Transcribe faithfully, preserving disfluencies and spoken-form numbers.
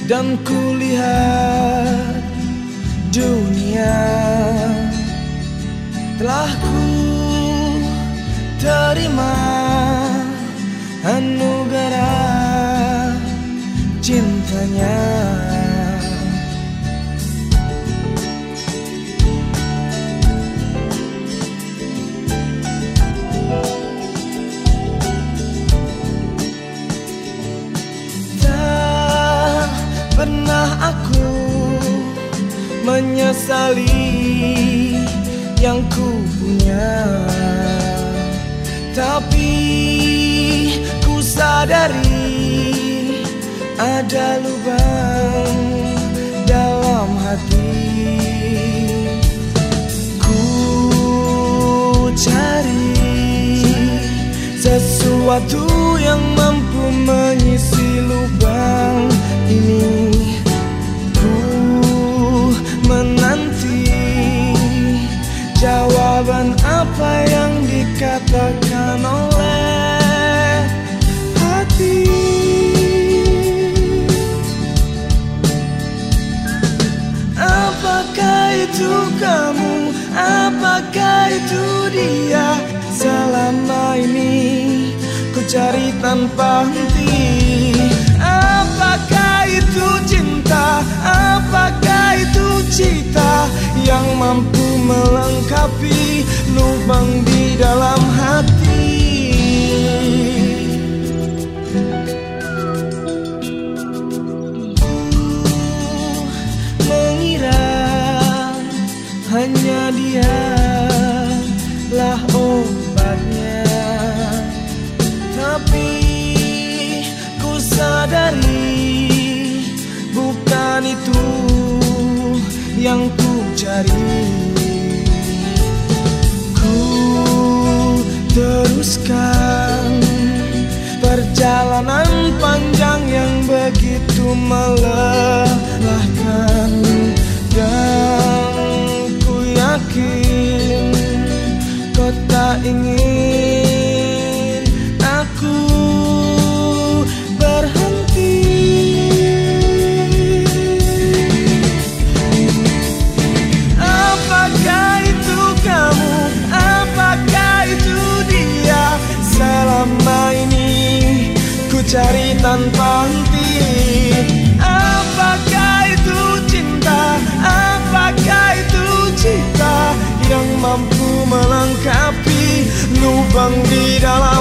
dan kulihat dunia telah ku terima anugerah cintanya. Tak pernah aku menyesali yang ku punya, tapi ku sadari ada lubang dalam hati. Ku cari sesuatu yang mampu mengisi lubang ini. Ku menanti jawaban apa yang dikatakan oleh hati. Apakah itu kamu? Apakah itu dia? Selama ini ku cari tanpa henti. Apakah itu cinta? Apakah itu cita yang mampu melengkapi lubang di dalam hati? Ku mengira hanya dialah obatnya, tapi ku sadari bukan itu yang ku cari. Ku teruskan perjalanan panjang yang begitu melelahkan, dan ku yakin kau tak ingin aku berhenti. Apakah itu kamu? Apakah itu dia? Selama ini ku cari tanpa henti. Apakah itu cinta? Apakah itu cita yang mampu melengkapi lubang di dalam